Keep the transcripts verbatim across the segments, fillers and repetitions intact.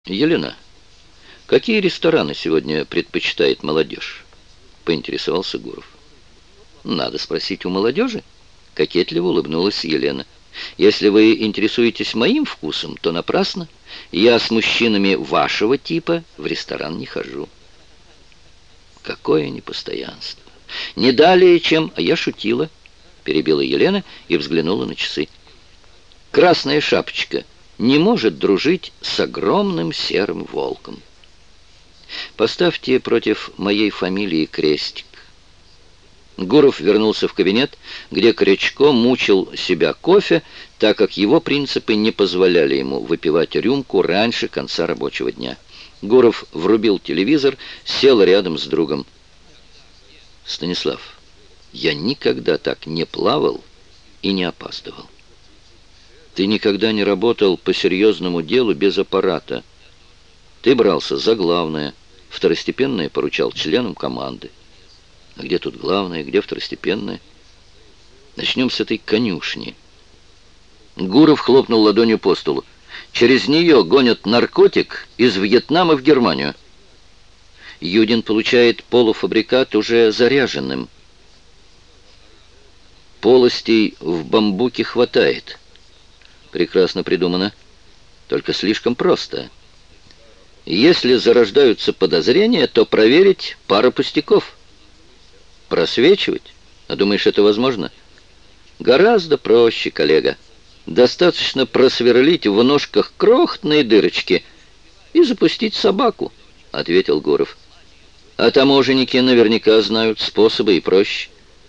Елена, какие рестораны сегодня предпочитает молодежь? Поинтересовался Гуров. Надо спросить у молодежи. Кокетливо улыбнулась Елена. Если вы интересуетесь моим вкусом, то напрасно. Я с мужчинами вашего типа в ресторан не хожу. Какое непостоянство. Не далее, чем... А я шутила, перебила Елена и взглянула на часы. Красная шапочка не может дружить с огромным серым волком. Поставьте против моей фамилии крестик. Гуров вернулся в кабинет, где Крячко мучил себя кофе, так как его принципы не позволяли ему выпивать рюмку раньше конца рабочего дня. Гуров врубил телевизор, сел рядом с другом. «Станислав, я никогда так не плавал и не опаздывал. Ты никогда не работал по серьезному делу без аппарата. Ты брался за главное, второстепенное поручал членам команды. А где тут главное, где второстепенное? Начнем с этой конюшни». Гуров хлопнул ладонью по столу. «Через нее гонят наркотик из Вьетнама в Германию. Юдин получает полуфабрикат уже заряженным. Полостей в бамбуке хватает. Прекрасно придумано, только слишком просто. Если зарождаются подозрения, то проверить пара пустяков. Просвечивать? А думаешь, это возможно? Гораздо проще, коллега. Достаточно просверлить в ножках крохотные дырочки и запустить собаку, ответил Гуров. А таможенники наверняка знают способы и проще.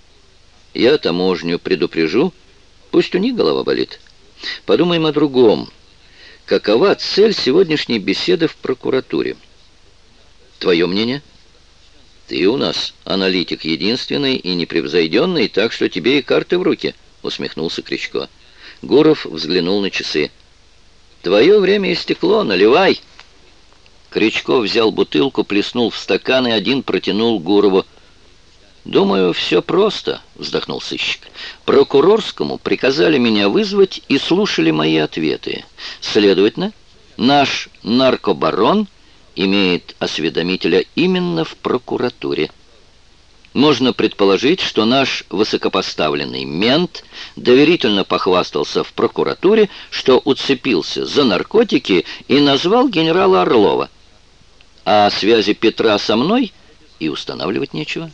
Я таможню предупрежу, пусть у них голова болит. Подумаем о другом. Какова цель сегодняшней беседы в прокуратуре? Твое мнение? Ты у нас аналитик единственный и непревзойденный, так что тебе и карты в руки, усмехнулся Крячко. Гуров взглянул на часы. Твое время истекло, наливай. Крячко взял бутылку, плеснул в стакан и один протянул Гурову. «Думаю, все просто», — вздохнул сыщик. «Прокурорскому приказали меня вызвать и слушали мои ответы. Следовательно, наш наркобарон имеет осведомителя именно в прокуратуре. Можно предположить, что наш высокопоставленный мент доверительно похвастался в прокуратуре, что уцепился за наркотики и назвал генерала Орлова. А связи Петра со мной и устанавливать нечего.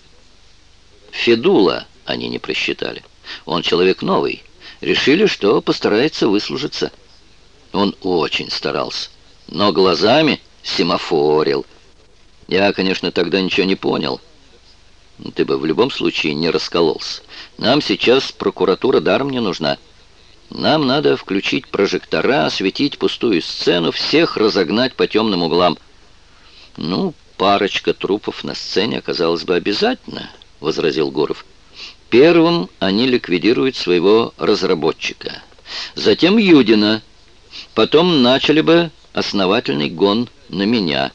Федула они не просчитали. Он человек новый. Решили, что постарается выслужиться. Он очень старался, но глазами семафорил. Я, конечно, тогда ничего не понял. Ты бы в любом случае не раскололся. Нам сейчас прокуратура даром не нужна. Нам надо включить прожектора, осветить пустую сцену, всех разогнать по темным углам. Ну, парочка трупов на сцене оказалось бы обязательно, — возразил Гуров. Первым они ликвидируют своего разработчика, затем Юдина, потом начали бы основательный гон на меня.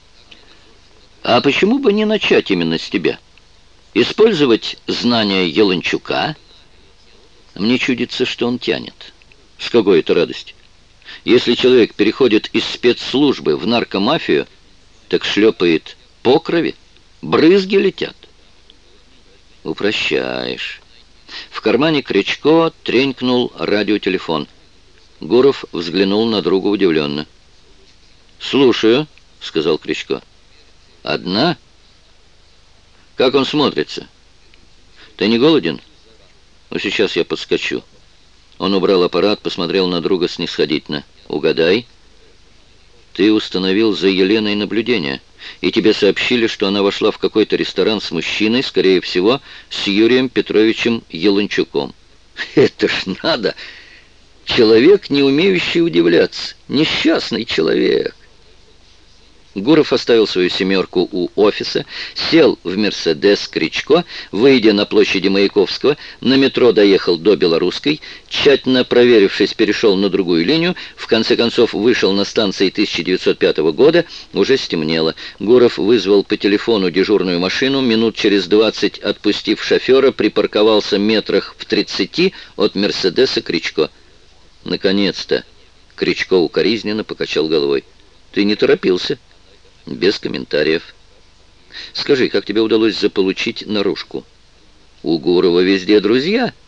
А почему бы не начать именно с тебя? Использовать знания Еланчука? Мне чудится, что он тянет. С какой это радости? Если человек переходит из спецслужбы в наркомафию, так шлепает по крови, брызги летят. Упрощаешь. В кармане Крячко тренькнул радиотелефон. Гуров взглянул на друга удивленно. «Слушаю», — сказал Крячко. «Одна? Как он смотрится? Ты не голоден? Ну, сейчас я подскочу». Он убрал аппарат, посмотрел на друга снисходительно. «Угадай». «Ты установил за Еленой наблюдение, и тебе сообщили, что она вошла в какой-то ресторан с мужчиной, скорее всего, с Юрием Петровичем Еланчуком». «Это ж надо! Человек, не умеющий удивляться. Несчастный человек». Гуров оставил свою «семерку» у офиса, сел в «Мерседес» Крячко, выйдя на площади Маяковского, на метро доехал до Белорусской, тщательно проверившись, перешел на другую линию, в конце концов вышел на станции тысяча девятьсот пятого года, уже стемнело. Гуров вызвал по телефону дежурную машину, минут через двадцать, отпустив шофера, припарковался метрах в тридцати от «Мерседеса» Крячко. «Наконец-то!» — Крячко укоризненно покачал головой. Ты не торопился. Без комментариев. Скажи, как тебе удалось заполучить наружку? У Гурова везде друзья.